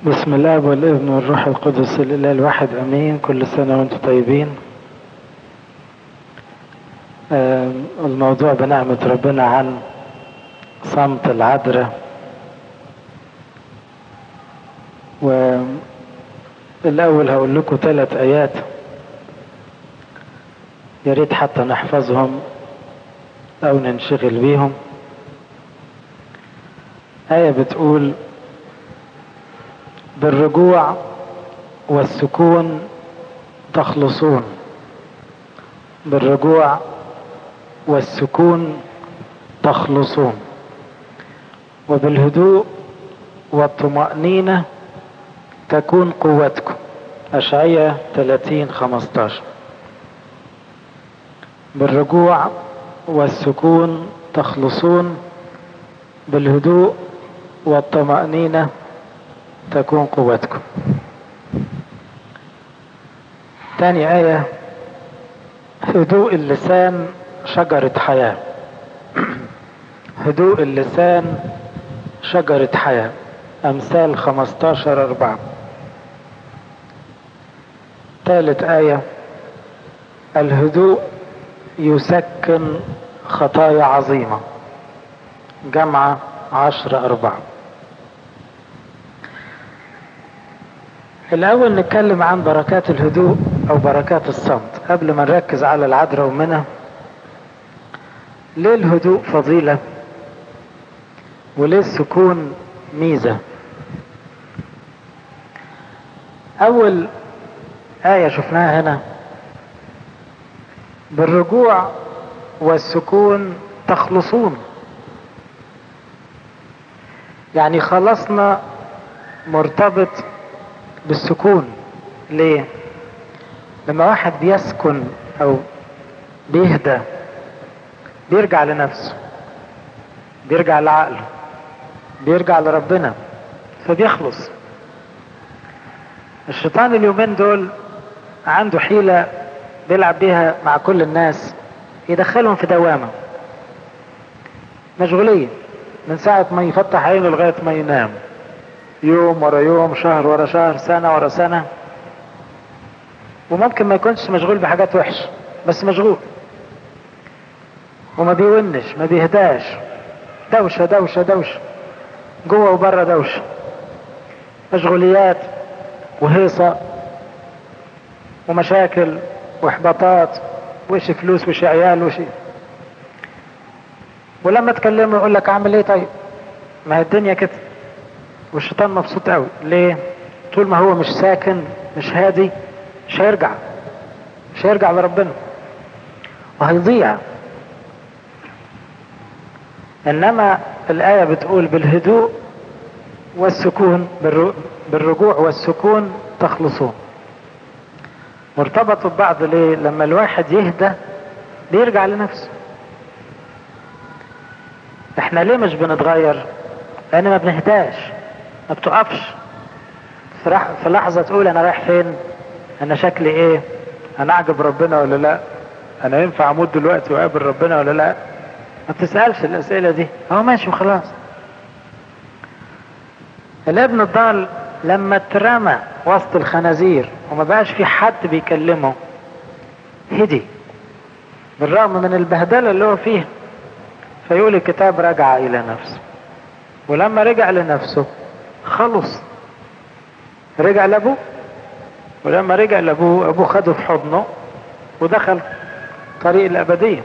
بسم الله والابن والروح القدس الاله الواحد امين. كل سنه وانتم طيبين. الموضوع بنعمه ربنا عن صمت العذراء. والاول هقول لكم 3 ايات يا ريت حتى نحفظهم او ننشغل بيهم. آية بتقول: بالرجوع والسكون تخلصون. بالرجوع والسكون تخلصون، وبالهدوء والطمأنينة تكون قوتكم. أشعياء 30:15. بالرجوع والسكون تخلصون، بالهدوء والطمأنينة تكون قوتكم. تاني آية: هدوء اللسان شجرة حياة. هدوء اللسان شجرة حياة. أمثال 15:4. ثالث آية: الهدوء يسكن خطايا عظيمة. جمعة 10:4. الأول نتكلم عن بركات الهدوء أو بركات الصمت قبل ما نركز على العذراء ومنها. ليه الهدوء فضيلة؟ وليه السكون ميزة؟ أول آية شفناها هنا: بالرجوع والسكون تخلصون. يعني خلصنا مرتبط بالسكون. ليه؟ لما واحد بيسكن او بيهدى بيرجع لنفسه، بيرجع لعقله، بيرجع لربنا، فبيخلص. الشيطان اليومين دول عنده حيلة بيلعب بيها مع كل الناس، يدخلهم في دوامة مشغولية من ساعة ما يفتح عينه لغاية ما ينام، يوم ورا يوم، شهر ورا شهر، سنة ورا سنة. وممكن ما يكونش مشغول بحاجات وحشة، بس مشغول وما بيونش، ما بيهداش. دوشة دوشة دوشة، جوه وبره دوشة، مشغوليات وهيصة ومشاكل واحباطات، وش فلوس وش عيال وش. ولما تكلمه يقول لك اعمل ايه؟ طيب ما هي الدنيا كده. والشيطان مبسوط قوي. ليه؟ طول ما هو مش ساكن، مش هادي، مش هيرجع لربنا وهيضيع. انما الآية بتقول بالهدوء والسكون، بالرجوع والسكون تخلصون. مرتبطوا ببعض. ليه؟ لما الواحد يهدى بيرجع لنفسه. احنا ليه مش بنتغير؟ لان ما بنهداش، ما بتقفش في لحظة تقول انا رايح فين، انا شكلي ايه، انا اعجب ربنا ولا لا، انا ينفع اموت دلوقتي واقابل ربنا ولا لا. ما بتسألش الاسئلة دي، هو ماشي وخلاص. الابن الضال لما اترمى وسط الخنازير وما بقاش في حد بيكلمه هدي بالرغم من البهدلة اللي هو فيها. فيقول الكتاب رجع الى نفسه. ولما رجع لنفسه خلص، رجع لابوه. ولما رجع لابوه، ابوه خده في حضنه ودخل طريق الابدية.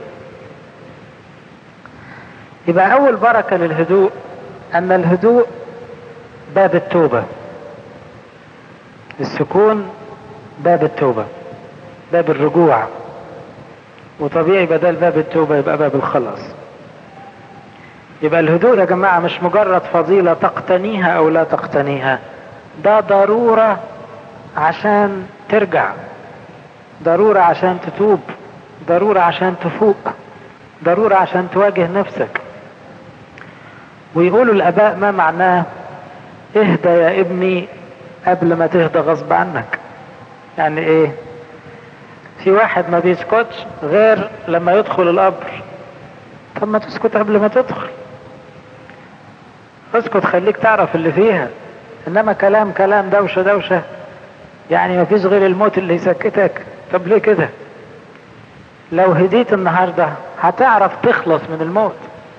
يبقى اول بركة للهدوء ان الهدوء باب التوبة. السكون باب التوبة، باب الرجوع. وطبيعي بدل باب التوبة يبقى باب الخلاص. يبقى الهدوء يا جماعة مش مجرد فضيلة تقتنيها او لا تقتنيها، ده ضرورة عشان ترجع، ضرورة عشان تتوب، ضرورة عشان تفوق، ضرورة عشان تواجه نفسك. ويقولوا الآباء ما معناه اهدى يا ابني قبل ما تهدى غصب عنك. يعني ايه؟ في واحد ما بيسكتش غير لما يدخل القبر. طب ما تسكت قبل ما تدخل. اسكت، خليك تعرف اللي فيها. انما كلام كلام دوشة دوشة، يعني مفيش غير الموت اللي يسكتك. طب ليه كده؟ لو هديت النهاردة هتعرف تخلص من الموت،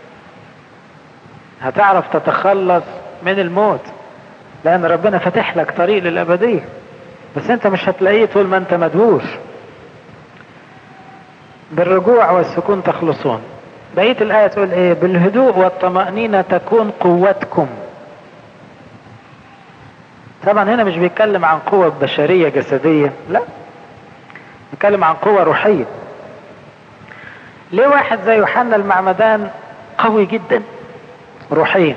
هتعرف تتخلص من الموت، لان ربنا فتح لك طريق للابدية، بس انت مش هتلاقيه طول ما انت مدهوش. بالرجوع والسكون تخلصون. بقية الآية تقول ايه؟ بالهدوء والطمأنينة تكون قوتكم. طبعا هنا مش بيتكلم عن قوة بشرية جسدية، لا، بيتكلم عن قوة روحية. ليه واحد زي يوحنا المعمدان قوي جدا روحيا،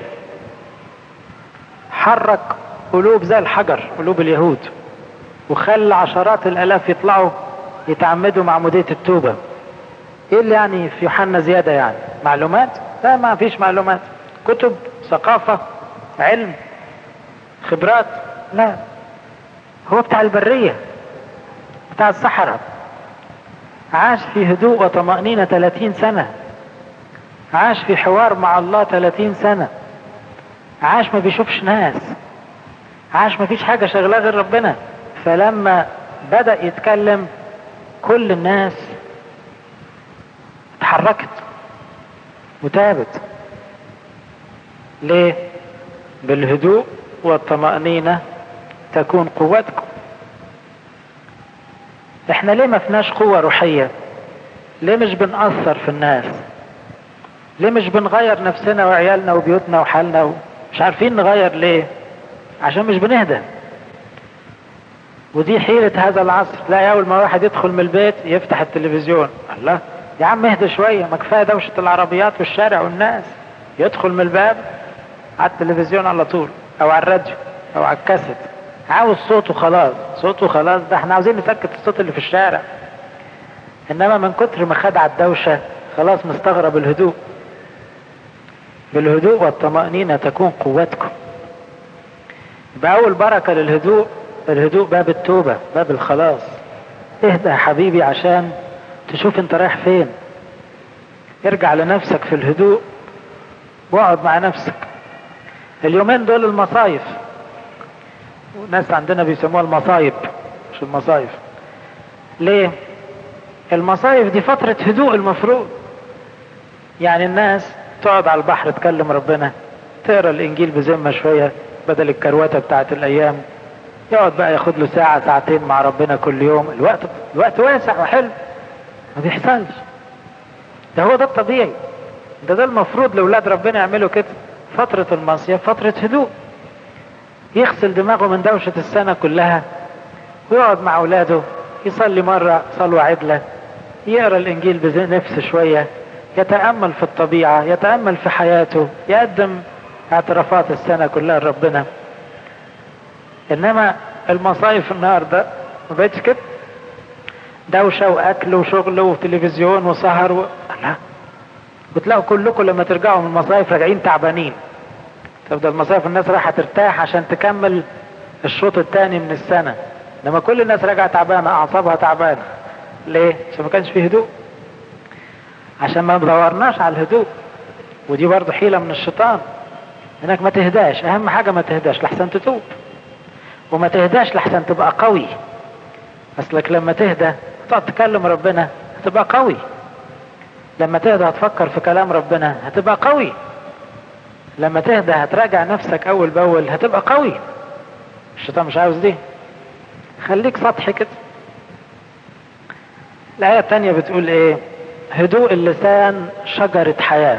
حرك قلوب زي الحجر، قلوب اليهود، وخلى عشرات الالاف يطلعوا يتعمدوا معمودية التوبة. ايه اللي يعني في يوحنا زيادة؟ يعني معلومات؟ لا، ما فيش معلومات، كتب، ثقافة، علم، خبرات، لا، هو بتاع البرية، بتاع الصحراء، عاش في هدوء وطمأنينة 30 سنة، عاش في حوار مع الله 30 سنة، عاش ما بيشوفش ناس، عاش ما فيش حاجة شغلاه غير ربنا. فلما بدأ يتكلم كل الناس اتحركت وتابت. ليه؟ بالهدوء والطمأنينة تكون قوتكم. احنا ليه ما فيناش قوة روحية؟ ليه مش بنأثر في الناس؟ ليه مش بنغير نفسنا وعيالنا وبيوتنا وحالنا مش عارفين نغير ليه؟ عشان مش بنهدى. ودي حيلة هذا العصر. تلاقي اول ما واحد يدخل من البيت يفتح التلفزيون، الله يا عم اهدى شوية، ما كفاية دوشة العربيات والشارع والناس. يدخل من الباب على التلفزيون على طول، او على الراديو، او على الكاسيت، عاوز صوته خلاص، صوته خلاص، ده احنا عاوزين نسكت الصوت اللي في الشارع. انما من كتر ما خد على الدوشة خلاص مستغرب الهدوء. بالهدوء والطمأنينة تكون قوتكم. يبقى اول بركة للهدوء، الهدوء باب التوبة، باب الخلاص. اهدى يا حبيبي عشان تشوف انت رايح فين. ارجع لنفسك في الهدوء واقعد مع نفسك. اليومين دول المصايف، والناس عندنا بيسموها المصايب مش المصايف. ليه؟ المصايف دي فترة هدوء المفروض. يعني الناس تقعد على البحر تكلم ربنا، تقرا الانجيل بذمة شوية بدل الكرواتة بتاعت الايام، يقعد بقى ياخد له ساعة ساعتين مع ربنا كل يوم. الوقت واسع وحلو، ما بيحصلش. ده هو ده الطبيعي، ده المفروض لأولاد ربنا يعملوا كده. فترة المصيف فترة هدوء، يغسل دماغه من دوشة السنة كلها ويقعد مع أولاده، يصلي مرة صلوة عدلة، يقرأ الإنجيل بنفس شوية، يتأمل في الطبيعة، يتأمل في حياته، يقدم اعترافات السنة كلها لربنا. إنما المصايف النهاردة ما بقتش كده، دوشة وأكل وشغل وتلفزيون وسهر لا. بتلاقوا كلكم لما ترجعوا من المصايف راجعين تعبانين. طب ده المصايف الناس رايحة ترتاح عشان تكمل الشوط الثاني من السنة، لما كل الناس راجعة تعبانة، أعصابها تعبانة. ليه؟ عشان ما كانش فيه هدوء، عشان ما دورناش على الهدوء. ودي برضو حيلة من الشيطان، انك ما تهداش. اهم حاجة ما تهداش لحسن تتوب، وما تهداش لحسن تبقى قوي. اصلك لما تهدى تقعد تكلم ربنا هتبقى قوي، لما تهدى هتفكر في كلام ربنا هتبقى قوي، لما تهدى هتراجع نفسك اول باول هتبقى قوي. الشيطان مش عاوز دي، خليك سطحي كده. الآية الثانية بتقول ايه؟ هدوء اللسان شجرة حياة.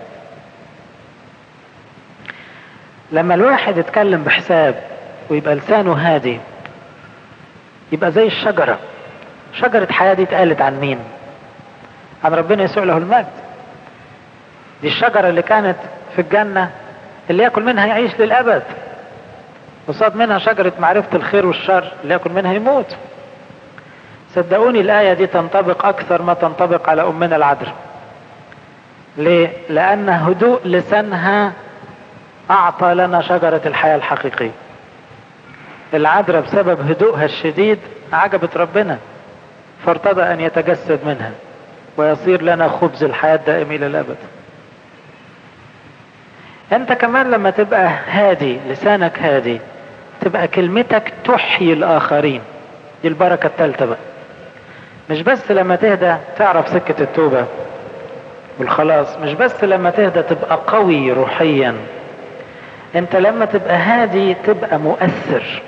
لما الواحد يتكلم بحساب ويبقى لسانه هادي يبقى زي الشجرة. شجرة حياة دي اتقالت عن مين؟ عن ربنا يسوع له المجد. دي الشجرة اللي كانت في الجنة اللي يأكل منها يعيش للأبد، وصاد منها شجرة معرفة الخير والشر اللي يأكل منها يموت. صدقوني الآية دي تنطبق أكثر ما تنطبق على أمنا العذراء. ليه؟ لأن هدوء لسانها أعطى لنا شجرة الحياة الحقيقية. العذراء بسبب هدوءها الشديد عجبت ربنا، فارتضى أن يتجسد منها ويصير لنا خبز الحياة الدائم إلى الأبد. أنت كمان لما تبقى هادي، لسانك هادي، تبقى كلمتك تحيي الآخرين. دي البركة الثالثة بقى. مش بس لما تهدى تعرف سكة التوبة والخلاص، مش بس لما تهدى تبقى قوي روحيا، انت لما تبقى هادي تبقى مؤثر،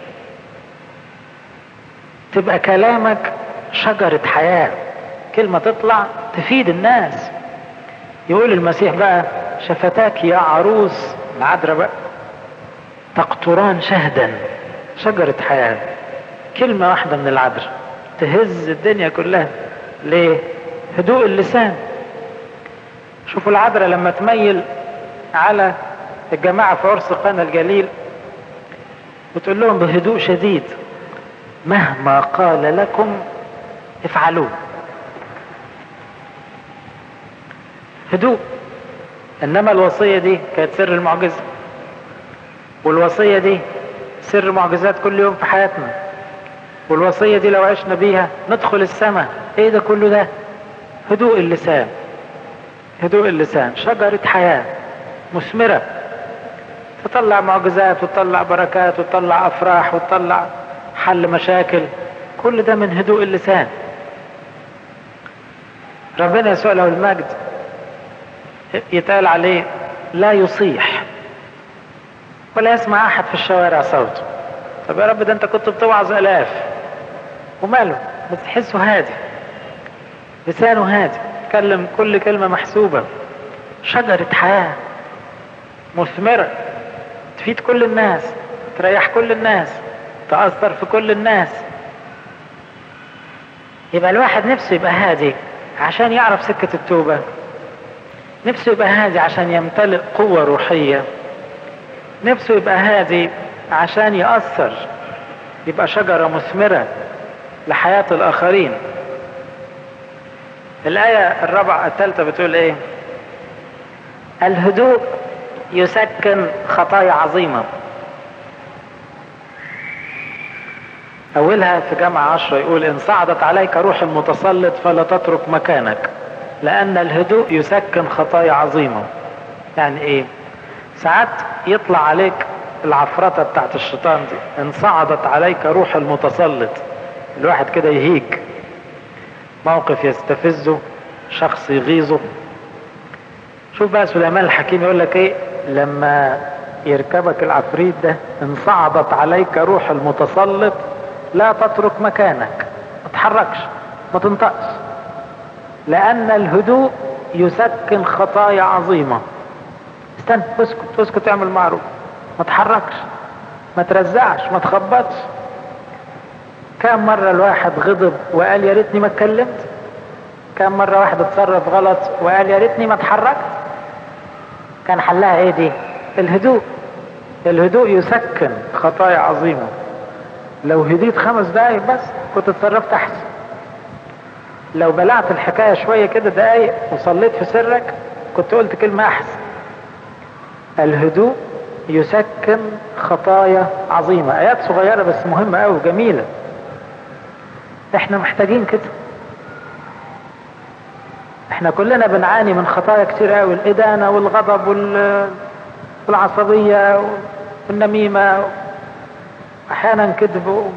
تبقى كلامك شجرة حياة، كلمة تطلع تفيد الناس. يقول المسيح بقى شفتاك يا عروس العذراء بقى تقطران شهدا، شجرة حياة. كلمة واحدة من العذراء تهز الدنيا كلها. ليه؟ هدوء اللسان. شوفوا العذراء لما تميل على الجماعة في عرس قانا الجليل وتقول لهم بهدوء شديد مهما قال لكم افعلوه. هدوء. انما الوصية دي كانت سر المعجزة، والوصية دي سر معجزات كل يوم في حياتنا، والوصية دي لو عشنا بيها ندخل السماء. ايه ده كله ده؟ هدوء اللسان. هدوء اللسان شجرة حياة مثمرة، تطلع معجزات وتطلع بركات وتطلع افراح وتطلع حل مشاكل. كل ده من هدوء اللسان. ربنا يسوع له المجد يتقال عليه لا يصيح ولا يسمع احد في الشوارع صوته. طب يا رب ده انت كنت بتوعظ الاف وماله؟ بتحسه هادي، لسانه هادي، يتكلم كل كلمة محسوبة. شجرة حياة مثمرة تفيد كل الناس، تريح كل الناس، تأثر في كل الناس. يبقى الواحد نفسه يبقى هادي عشان يعرف سكة التوبة، نفسه يبقى هادي عشان يمتلئ قوة روحية، نفسه يبقى هادي عشان يأثر، يبقى شجرة مثمرة لحياة الآخرين. الآية الثالثة بتقول ايه؟ الهدوء يسكن خطايا عظيمة. أولها في جامعة 10 يقول إن صعدت عليك روح المتسلط فلا تترك مكانك لأن الهدوء يسكن خطايا عظيمة. يعني إيه؟ ساعات يطلع عليك العفرطة بتاعت الشيطان دي، إن صعدت عليك روح المتسلط، الواحد كده يهيج، موقف يستفزه، شخص يغيظه. شوف بقى سليمان الحكيم يقول لك إيه لما يركبك العفريت ده، إن صعدت عليك روح المتسلط لا تترك مكانك، ما تتحركش، ما تنطقش، لأن الهدوء يسكن خطايا عظيمة. استنى، اسكت اسكت، اعمل معروف، ما تحركش، ما ترزعش، ما تخبطش. كم مرة الواحد غضب وقال يا ريتني ما اتكلمت؟ كم مرة واحد اتصرف غلط وقال يا ريتني ما اتحركت؟ كان حلها ايه دي؟ الهدوء. الهدوء يسكن خطايا عظيمة. لو هديت 5 دقايق بس كنت اتصرفت احسن. لو بلعت الحكاية شوية كده دقايق وصليت في سرك كنت قلت كلمة احسن. الهدوء يسكن خطايا عظيمة. ايات صغيرة بس مهمة قوي وجميلة. احنا محتاجين كده. احنا كلنا بنعاني من خطايا كتير قوي، الادانة والغضب والعصبية والنميمة، احيانا كذب.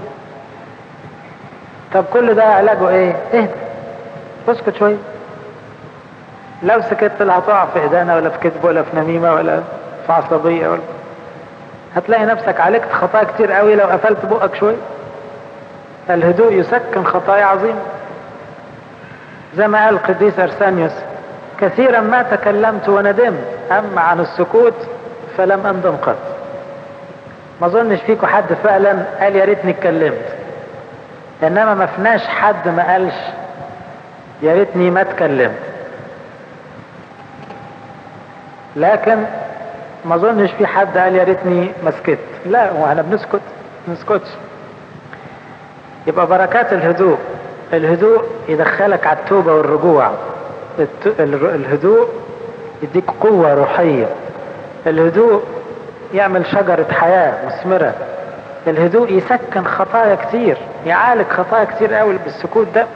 طب كل ده علاجه ايه؟ اهدى، اسكت شوية. لو سكت لا هتقع في ادانة ولا في كذب ولا في نميمة ولا في عصبية ولا، هتلاقي نفسك عالجت خطايا كتير قوي لو قفلت بقك شوية. الهدوء يسكن خطايا عظيمة. زي ما قال القديس ارسانيوس كثيرا ما تكلمت وندمت، اما عن السكوت فلم اندم قط. ما اظنش فيكم حد فعلا قال يا ريتني اتكلمت، انما ما فيناش حد ما قالش يا ريتني ما اتكلمت. لكن ما اظنش في حد قال يا ريتني ما سكت. لا، واحنا بنسكت ما نسكتش. يبقى بركات الهدوء. الهدوء يدخلك على التوبة والرجوع. الهدوء يديك قوة روحية. الهدوء يعمل شجرة حياة مثمرة. الهدوء يسكن خطايا كتير، يعالج خطايا كتير قوي بالسكوت ده.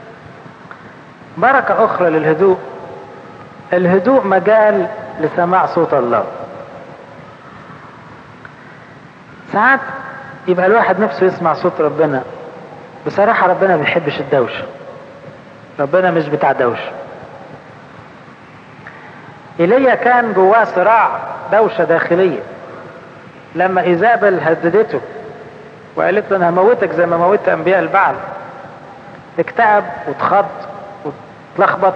بركة أخرى للهدوء، الهدوء مجال لسماع صوت الله. ساعات يبقى الواحد نفسه يسمع صوت ربنا. بصراحة ربنا ما بيحبش الدوشة، ربنا مش بتاع دوشة. ايليا كان جواه صراع، دوشة داخلية. لما ايزابل هددته وقالت له انا هموتك زي ما موتت انبياء البعل، اكتئب واتخض واتلخبط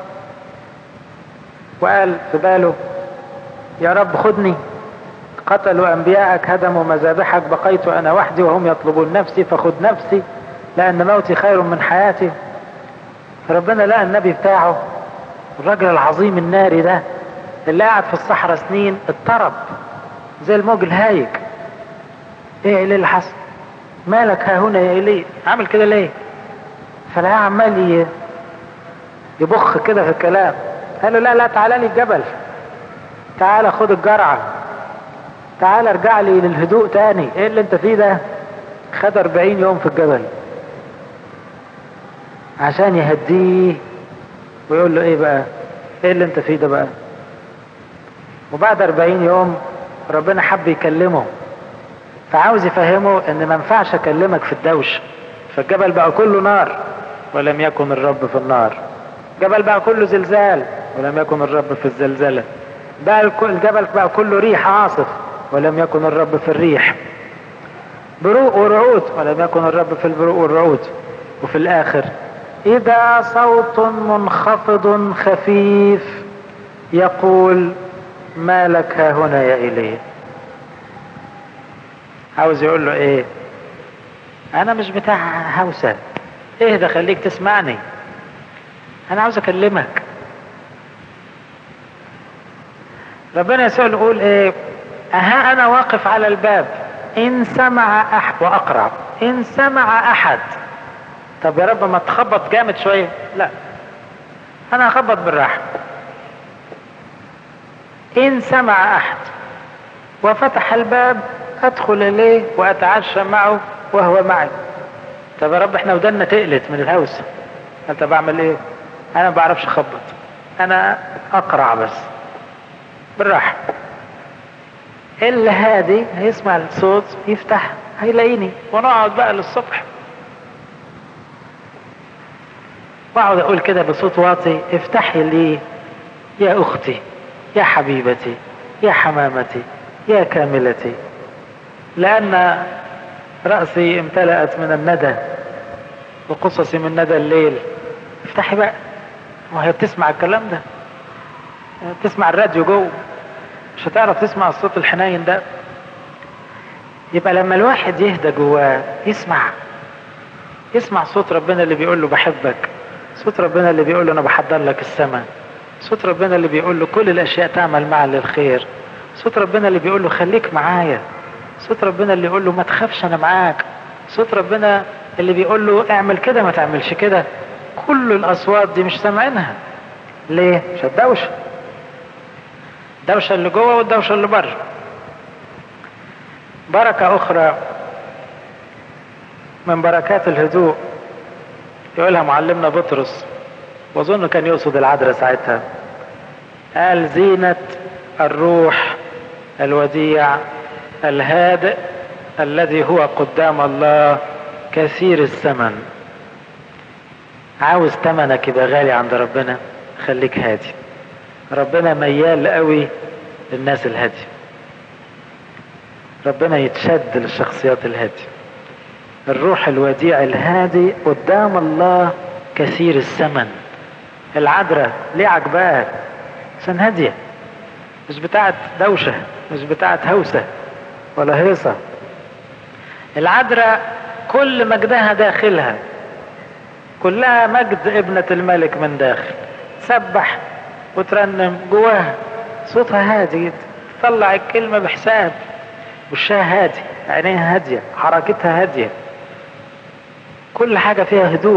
وقال في باله يا رب خدني، قتلوا انبياءك، هدموا مذابحك، بقيت انا وحدي وهم يطلبون نفسي، فخذ نفسي لان موتي خير من حياتي. فربنا لقى النبي بتاعه الراجل العظيم الناري ده اللي قاعد في الصحراء سنين اضطرب زي الموج الهايج. ايه اللي حصل؟ مالك ها هنا يا ايليا؟ عامل كده ليه؟ فلقاه عمال يبخ كده في الكلام. قال له لا تعالى لي الجبل، تعالى خد الجرعة، تعالى ارجع لي للهدوء تاني. ايه اللي انت فيه ده؟ خد 40 يوم في الجبل عشان يهديه ويقول له ايه بقى؟ ايه اللي انت فيه ده بقى؟ وبعد 40 يوم ربنا حب يكلمه، فعاوز يفهمه ان ما ينفعش اكلمك في الدوش. فالجبل بقى كله نار ولم يكن الرب في النار، الجبل بقى كله زلزال ولم يكن الرب في الزلزلة، بقى الجبل بقى كله ريح عاصف ولم يكن الرب في الريح، بروق ورعود ولم يكن الرب في البروق والرعود. وفي الاخر اذا صوت منخفض خفيف يقول ما لك ها هنا يا ايليا. عاوز يقول له ايه؟ انا مش بتاع هوسة، اهدى خليك تسمعني، انا عاوز اكلمك. ربنا يسوع يقول ايه؟ اها انا واقف على الباب ان سمع احد واقرع، ان سمع احد. طب يا رب ما تخبط جامد شوية؟ لا، انا هخبط بالراحة. ان سمع احد وفتح الباب ادخل اليه واتعشى معه وهو معي. طب يا رب احنا ودنا تقلت من الهوس، انت بعمل ايه؟ انا ما بعرفش اخبط، انا اقرع بس بالراحة. اللي هادي هيسمع الصوت يفتح هيلاقيني، ونقعد بقى للصبح. واقعد اقول كده بصوت واطي افتحي لي يا اختي يا حبيبتي يا حمامتي يا كاملتي، لان رأسي امتلأت من الندى وقصصي من ندى الليل. افتحي بقى. وهي بتسمع الكلام ده، بتسمع الراديو جوه، مش هتعرف تسمع الصوت الحنين ده. يبقى لما الواحد يهدى جواه يسمع صوت ربنا اللي بيقول له بحبك، صوت ربنا اللي بيقول له انا بحضر لك السماء، صوت ربنا اللي بيقول له كل الاشياء تعمل معا للخير، صوت ربنا اللي بيقول له خليك معايا، صوت ربنا اللي يقول له ما تخافش انا معاك، صوت ربنا اللي بيقول له اعمل كده ما تعملش كده. كل الاصوات دي مش سامعينها. ليه؟ مش الدوشه، الدوشه اللي جوه والدوشه اللي بره. بركه اخرى من بركات الهدوء يقولها معلمنا بطرس، واظن كان يقصد العذراء ساعتها، قال زينة الروح الوديع الهادئ الذي هو قدام الله كثير الثمن. عاوز ثمنك يبقى غالي عند ربنا؟ خليك هادي. ربنا ميال قوي للناس الهادية، ربنا يتشد للشخصيات الهادية. الروح الوديع الهادي قدام الله كثير الثمن. العذراء ليه عجباها؟ عشان هادية، مش بتاعت دوشة، مش بتاعت هوسة ولا هيصة. العذراء كل مجدها داخلها، كلها مجد ابنة الملك من داخل، تسبح وترنم جواها، صوتها هادي، تطلع الكلمة بحساب، وشها هادي، عينيها هادية، حركتها هادية، كل حاجة فيها هدوء.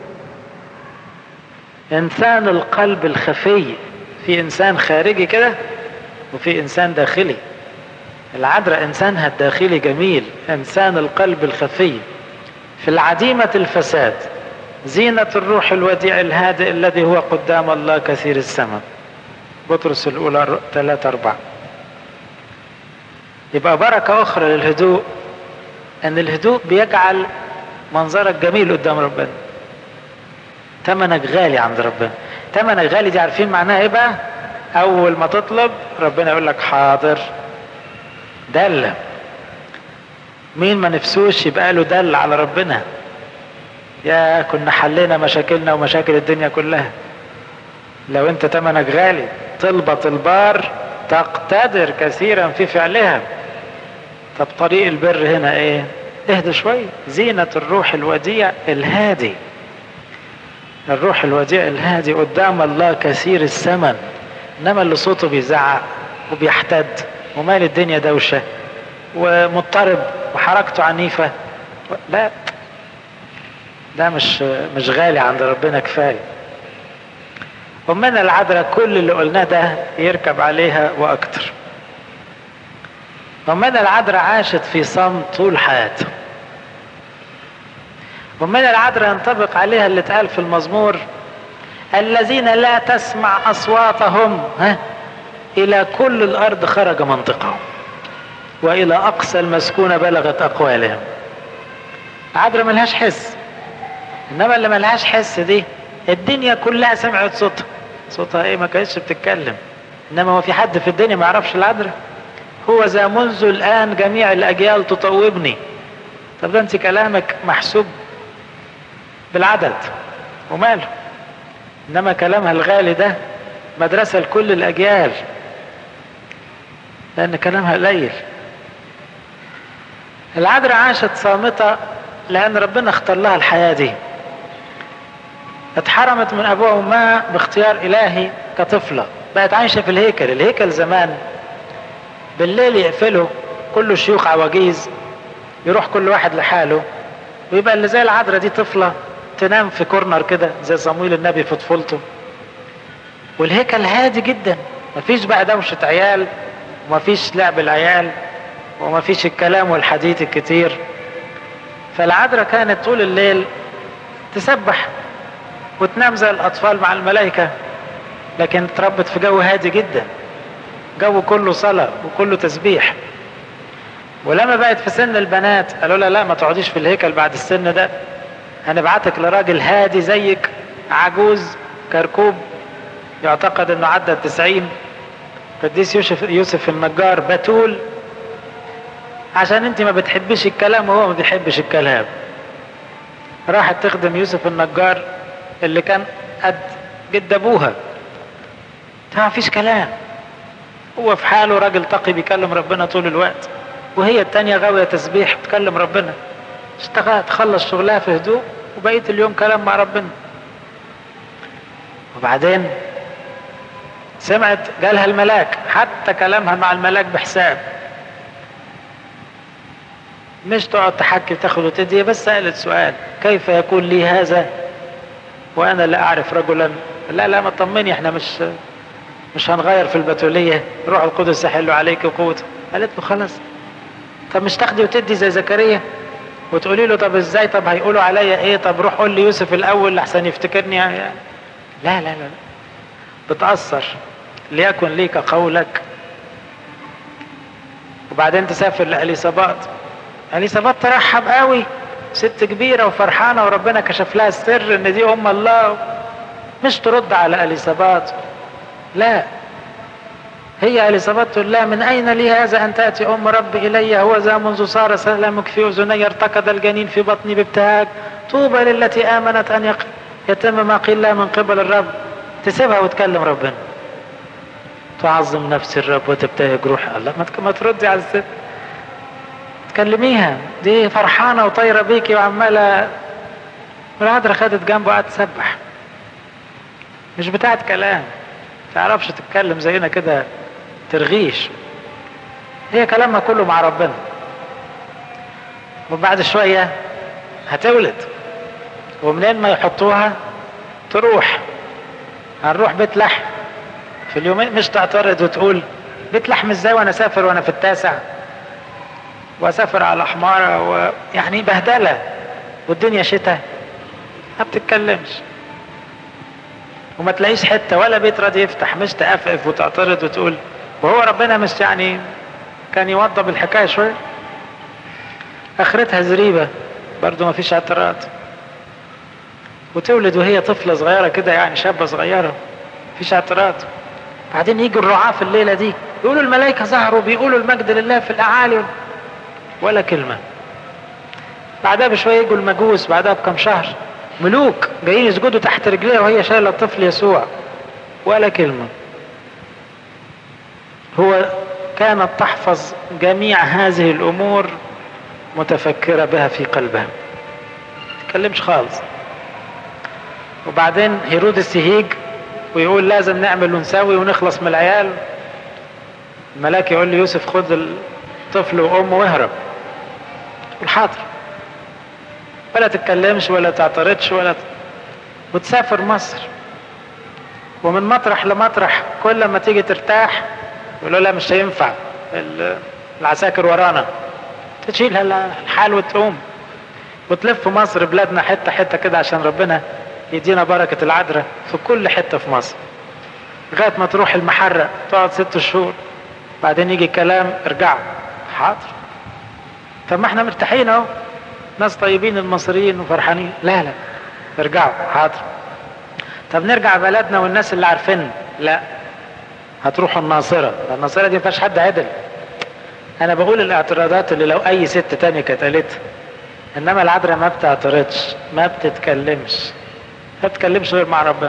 انسان القلب الخفي، في انسان خارجي كده وفي انسان داخلي. العذراء انسانها الداخلي جميل، انسان القلب الخفي في العديمة الفساد، زينة الروح الوديع الهادئ الذي هو قدام الله كثير الثمن. بطرس الاولى 3-4. يبقى بركة اخرى للهدوء ان الهدوء بيجعل منظرك جميل قدام ربنا. تمنك غالي عند ربنا. تمنك غالي دي عارفين معناها ايه بقى؟ اول ما تطلب ربنا يقول لك حاضر. دل. مين ما نفسوش يبقى له دل على ربنا؟ يا كنا حلينا مشاكلنا ومشاكل الدنيا كلها. لو انت تمنك غالي. طلبة البار تقتدر كثيرا في فعلها. طب طريق البر هنا ايه؟ اهدى شوية. زينة الروح الوديع الهادي. الروح الوديع الهادي قدام الله كثير الثمن. انما اللي صوته بيزعق وبيحتد ومال الدنيا دوشة ومضطرب وحركته عنيفة، لا، ده مش غالي عند ربنا كفاية. أمنا العذراء كل اللي قلناه ده يركب عليها وأكتر. أمنا العذراء عاشت في صمت طول حياتها. أمنا العذراء ينطبق عليها اللي اتقال في المزمور: الذين لا تسمع أصواتهم إلى كل الأرض خرج منطقهم وإلى أقصى المسكونة بلغت أقوالهم. العذراء ملهاش حس، إنما اللي ملهاش حس دي الدنيا كلها سمعت صوتها. صوتها ايه؟ ما كانتش بتتكلم. انما هو في حد في الدنيا ما يعرفش العذراء؟ هو ذا منذ الآن جميع الأجيال تطوبني. طب ده انت كلامك محسوب بالعدد وماله، انما كلامها الغالي ده مدرسة لكل الأجيال، لأن كلامها قليل. العذراء عاشت صامتة لأن ربنا اختار لها الحياة دي. اتحرمت من أبوها وأمها باختيار إلهي كطفلة. بقت عايشة في الهيكل. الهيكل زمان بالليل يقفله كله شيوخ عواجيز، يروح كل واحد لحاله، ويبقى اللي زي العذراء دي طفلة تنام في كورنر كده زي صمويل النبي في طفولته. والهيكل هادي جدا، مفيش بقى دوشة عيال ومفيش لعب العيال ومفيش الكلام والحديث الكتير. فالعذراء كانت طول الليل تسبح وتنام زي الأطفال مع الملائكة، لكن اتربت في جو هادي جدا، جو كله صلاة وكله تسبيح. ولما بقت في سن البنات قالوا لها لا، ما تقعديش في الهيكل بعد السن ده، هنبعتك لراجل هادي زيك، عجوز كركوب يعتقد انه عدى 90، قديس يوسف النجار بتول، عشان انت ما بتحبش الكلام وهو ما بيحبش الكلام. راحت تخدم يوسف النجار اللي كان قد جد ابوها، ما فيش كلام، هو في حاله راجل تقي بيكلم ربنا طول الوقت، وهي التانية غاوية تسبيح بتكلم ربنا. اشتغلت تخلص شغلها في هدوء وبقية اليوم كلام مع ربنا. وبعدين سمعت جالها الملاك، حتى كلامها مع الملاك بحساب، مش تقعد تحكي تاخد وتدي، بس سألت سؤال: كيف يكون لي هذا وانا لا اعرف رجلا؟ لا ما تطمني، احنا مش هنغير في البتولية، روح القدس يحل عليك وقوته. قالت له خلاص، طب مش تاخدي وتدي زي زكريا وتقولي له طب ازاي، طب هيقولوا عليا ايه، طب روح قول لي يوسف الاول لحسن يفتكرني يعني. لا لا لا، بتأثر، ليكن ليك قولك. وبعدين تسافر لأليصابات. أليصابات ترحب قوي، ست كبيرة وفرحانة وربنا كشف لها السر ان دي ام الله، مش ترد على أليصابات، لا، هي أليصابات تقول لها: من أين لي هذا أن تأتي أم رب إلي؟ هو ذا منذ صار سلامك في أذني ارتقد الجنين في بطني بابتهاج، طوبى للتي آمنت أن يتم ما قيل لها من قبل الرب. تسيبها وتكلم ربنا، تعظم نفس الرب وتبتهج روح الله. ما تردي على الست، تكلميها، دي فرحانة وطايرة بيكي وعمالة. والعذراء خدت جنبه وقعدت تسبح، مش بتاعت كلام، تعرفش تتكلم زينا كده ترغيش، هي كلامها كله مع ربنا. وبعد شوية هتولد، ومنين ما يحطوها تروح. هنروح بيت لحم في اليومين، مش تعترض وتقول بيت لحم ازاي وانا سافر وانا في التاسع، واسافر على حمارة يعني بهدلة والدنيا شتاء، ما بتتكلمش. وما تلاقيش حتة ولا بيت راضي يفتح، مش تقفقف وتعترض وتقول. وهو ربنا مش يعني كان يوضب الحكاية شوية؟ اخرتها زريبة برضو ما فيش اعتراض، وتولد وهي طفلة صغيرة كده يعني شابة صغيرة مفيش اعتراض. بعدين يجي الرعاة في الليلة دي يقولوا الملائكة ظهروا بيقولوا المجد لله في الأعالي، ولا كلمة. بعدها بشوية يجوا المجوس، بعدها بكم شهر ملوك جايين يسجدوا تحت رجليها وهي شايلة الطفل يسوع، ولا كلمة. هو كانت تحفظ جميع هذه الأمور متفكرة بها في قلبها، تكلمش خالص. وبعدين هيرودس يهيج ويقول لازم نعمل ونسوي ونخلص من العيال. الملاك يقول لي يوسف خد الطفل وامه واهرب، والحاضر، ولا تتكلمش ولا تعترضش وتسافر مصر. ومن مطرح لمطرح كل ما تيجي ترتاح يقولوا لا مش هينفع، العساكر ورانا، تشيلها الحال وتقوم وتلف مصر بلادنا حتة حتة كده عشان ربنا يدينا بركة العذراء في كل حتة في مصر، لغاية ما تروح المحرة تقعد 6 شهور. بعدين يجي كلام ارجعوا، حاضر. طب ما احنا مرتاحين اهو، ناس طيبين المصريين وفرحانين، لا ارجعوا، حاضر. طب نرجع بلدنا والناس اللي عارفين، لا هتروحوا الناصرة. الناصرة دي مفيهاش حد عدل. انا بقول الاعتراضات اللي لو اي ست تانية كانت قالتها، انما العذراء ما بتعترضش، ما بتتكلمش، ما بتتكلمش غير مع ربنا.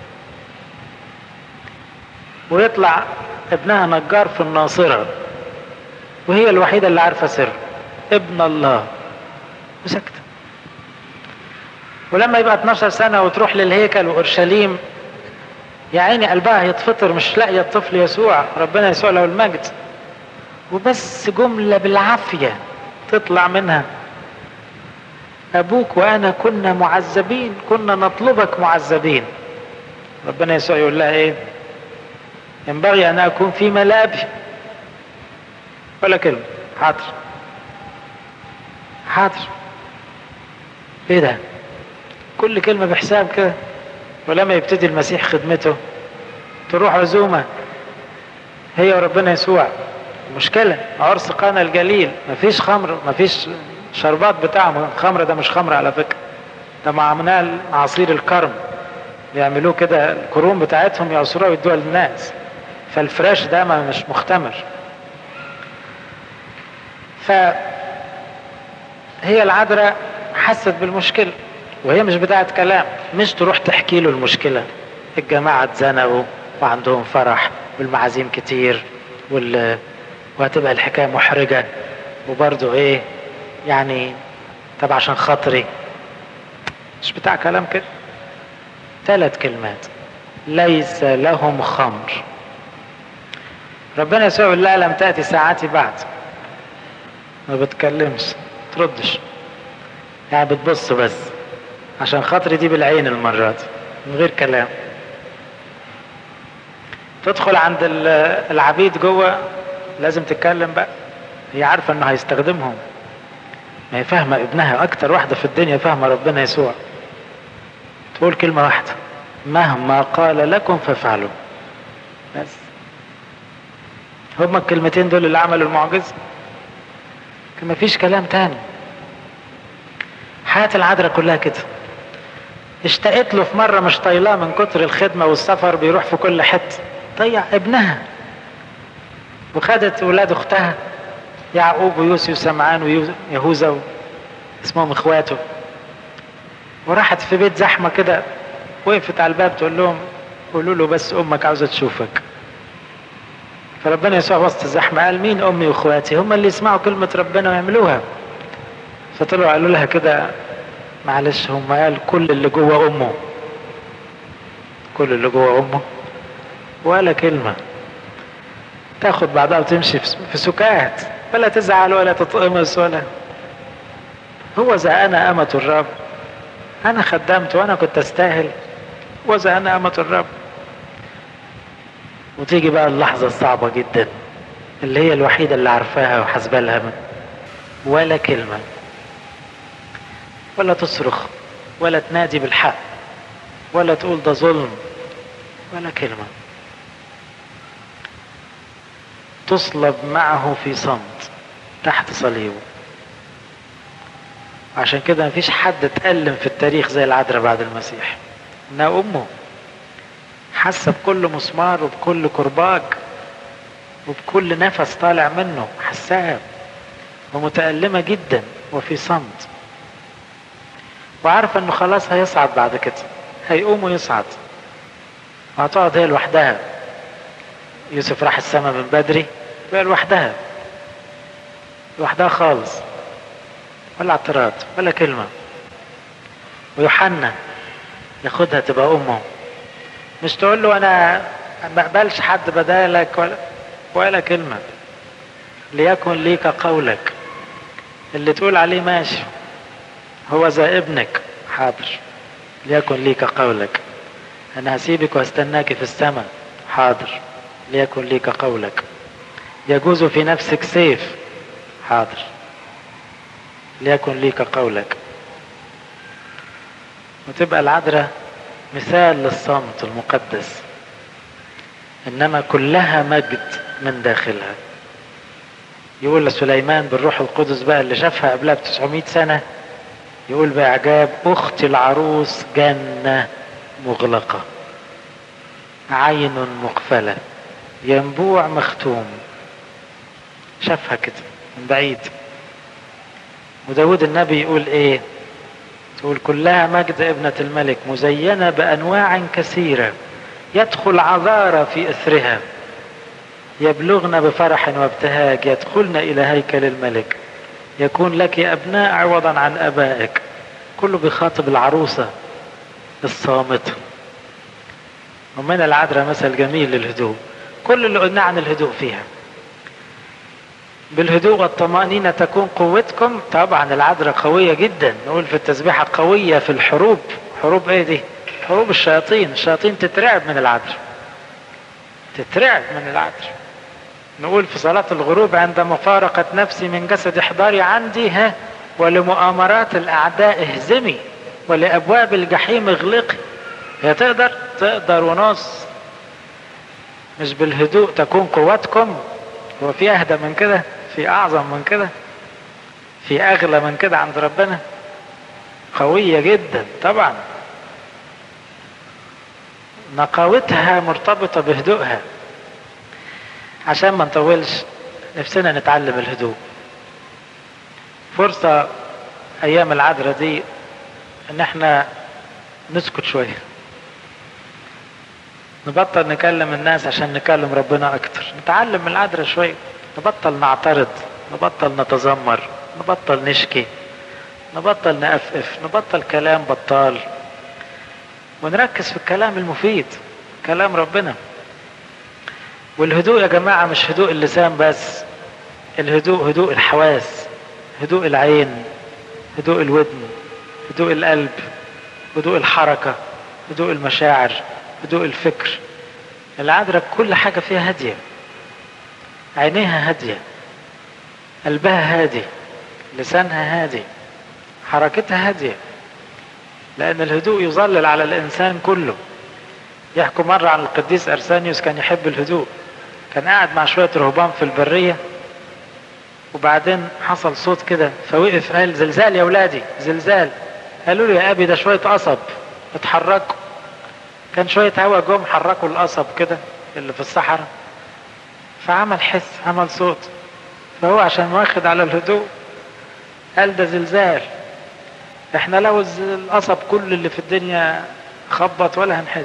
ويطلع ابنها نجار في الناصرة وهي الوحيدة اللي عارفة سر ابن الله، وسكت. ولما يبقى 12 سنة وتروح للهيكل وأورشليم، يا عيني قلبها يتفطر، مش لاقية الطفل يسوع، ربنا يسوع له المجد، وبس جملة بالعافية تطلع منها: أبوك وأنا كنا معذبين، كنا نطلبك معذبين. ربنا يسوع يقول لها إيه؟ ينبغي أن أكون في ملابي. ولا كلمة، حاضر حاضر. إيه ده؟ كل كلمة بحساب كده. ولما يبتدي المسيح خدمته تروح عزومة هي وربنا يسوع. المشكلة عرس قانا الجليل، مفيش خمر، مفيش شربات بتاعهم. الخمر ده مش خمر على فكرة، ده معمول عصير الكرم، يعملوه كده الكروم بتاعتهم يعصروها ويدوها للناس، فالفراش ده مش مختمر. فهي العذراء حست بالمشكلة، وهي مش بتاعت كلام، مش تروح تحكي له المشكلة. الجماعة اتزنقوا وعندهم فرح والمعازيم كتير وهتبقى الحكاية محرجة، وبرضو ايه يعني، طب عشان خاطري، مش بتاع كلام كده. 3 كلمات: ليس لهم خمر. ربنا يسوع يقول لها لم تأتي ساعتي بعد. ما بتكلمش، تردش، يعني بتبص بس، عشان خاطري دي بالعين المرة دي، من غير كلام. تدخل عند العبيد جوه لازم تتكلم بقى، هي عارفة انه هيستخدمهم، ما هي فاهمة ابنها، اكتر واحدة في الدنيا فاهمة ربنا يسوع. تقول كلمة واحدة: مهما قال لكم فافعلوا. بس هما الكلمتين دول اللي عملوا المعجزة، ما فيش كلام تاني. حياة العذراء كلها كده. اشتقت له في مرة مش طايلاه من كتر الخدمة والسفر، بيروح في كل حتة، ضيع ابنها. وخدت ولاد اختها يعقوب ويوسف وسمعان ويهوذا اسمهم اخواته، وراحت في بيت زحمة كده، وقفت على الباب تقول لهم قولوا له بس امك عاوزة تشوفك. فربنا يسوع وسط الزحمة قال: مين امي واخواتي؟ هم اللي يسمعوا كلمة ربنا ويعملوها. فطلعوا قالوا لها كده: معلش، هم قال كل اللي جوه امه، كل اللي جوه امه، ولا كلمة. تاخد بعضها وتمشي في سكات، ولا تزعل ولا تتقمص ولا. هو ذا انا امة الرب، انا خدمت وانا كنت استاهل، وذا انا امة الرب. وتيجي بقى اللحظة الصعبة جدا اللي هي الوحيدة اللي عارفاها وحسبها لها، ولا كلمة، ولا تصرخ، ولا تنادي بالحق، ولا تقول ده ظلم، ولا كلمة. تصلب معه في صمت تحت صليبه. عشان كده مفيش حد اتألم في التاريخ زي العذراء بعد المسيح. انها امه حاسه بكل مسمار وبكل كرباج وبكل نفس طالع منه، حساها ومتألمة جدا وفي صمت، وعارفة انه خلاص هيصعد بعد كده، هيقوم ويصعد، وهتقعد هي لوحدها. يوسف راح السماء من بدري، بقى لوحدها، لوحدها خالص، ولا اعتراض ولا كلمة. ويوحنا ياخدها تبقى امه، مش تقول له انا ما اقبلش حد بدالك ولا كلمة. ليكن ليك قولك، اللي تقول عليه ماشي، هو زي ابنك، حاضر، ليكن ليك قولك، انا هسيبك وهستناك في السماء، حاضر، ليكن ليك قولك. يجوز في نفسك سيف، حاضر، ليكن ليك قولك. وتبقى العذراء مثال للصمت المقدس، انما كلها مجد من داخلها. يقول لسليمان بالروح القدس بقى اللي شافها قبلها ب900 سنة، يقول بإعجاب: أختي العروس جنة مغلقة، عين مقفلة، ينبوع مختوم. شافها كده من بعيد. وداود النبي يقول ايه؟ تقول: كلها مجد ابنة الملك، مزينة بأنواع كثيرة، يدخل عذارى في إثرها، يبلغن بفرح وابتهاج، يدخلن إلى هيكل الملك، يكون لك أبناء عوضا عن أبائك. كله بيخاطب العروسة الصامتة. ومن العذراء مثل جميل للهدوء. كل اللي قلنا عن الهدوء فيها: بالهدوء والطمأنينة تكون قوتكم. طبعا العذراء قوية جدا، نقول في التسبيحة: قوية في الحروب. حروب ايه دي؟ حروب الشياطين. الشياطين تترعب من العذراء، تترعب من العذراء. نقول في صلاة الغروب: عند مفارقة نفسي من جسد احضاري عندي، ولمؤامرات الأعداء اهزمي، ولأبواب الجحيم اغلقي. هي تقدر ونص. مش بالهدوء تكون قوتكم؟ هو في أهدى من كده؟ في أعظم من كده؟ في أغلى من كده عند ربنا؟ قوية جدا طبعا. نقاوتها مرتبطة بهدوءها. عشان ما نطولش، نفسنا نتعلم الهدوء. فرصة أيام العذراء دي إن احنا نسكت شوية، نبطل نكلم الناس عشان نكلم ربنا أكتر، نتعلم من العذراء شوية، نبطل نعترض، نبطل نتذمر، نبطل نشكي، نبطل نقفقف، نبطل كلام بطال، ونركز في الكلام المفيد، كلام ربنا. والهدوء يا جماعة مش هدوء اللسان بس، الهدوء هدوء الحواس، هدوء العين، هدوء الودن، هدوء القلب، هدوء الحركة، هدوء المشاعر، هدوء الفكر. العذراء كل حاجة فيها هادية، عينيها هادية، قلبها هادي، لسانها هادي، حركتها هادية، لأن الهدوء يظلل على الإنسان كله. يحكوا مرة عن القديس أرسانيوس، كان يحب الهدوء. كان قاعد مع شوية رهبان في البرية، وبعدين حصل صوت كده فوقف قال: زلزال يا ولادي، زلزال. قالوا له: يا أبي ده شوية قصب اتحركوا. كان شوية هوا جم حركوا القصب كده اللي في الصحراء، فعمل حس، عمل صوت. فهو عشان واخد على الهدوء قال: ده زلزال. احنا لو القصب كل اللي في الدنيا خبط ولا هنحس.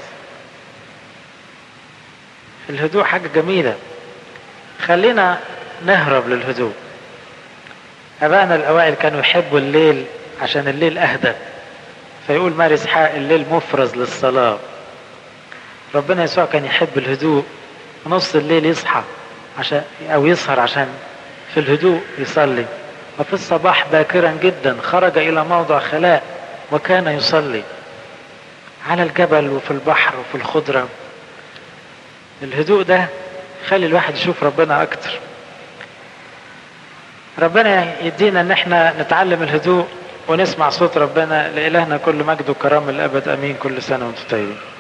الهدوء حاجة جميلة. خلينا نهرب للهدوء. أبائنا الأوائل كانوا يحبوا الليل عشان الليل أهدى. فيقول ماري إسحاق: الليل مفرز للصلاة. ربنا يسوع كان يحب الهدوء، نص الليل يصحى عشان أو يسهر عشان في الهدوء يصلي. وفي الصباح باكرا جدا خرج إلى موضع خلاء وكان يصلي على الجبل وفي البحر وفي الخضرة. الهدوء ده خلي الواحد يشوف ربنا أكتر. ربنا يدينا ان احنا نتعلم الهدوء ونسمع صوت ربنا. لإلهنا كل مجد وكرامة الأبد، أمين. كل سنة وانتم طيبين.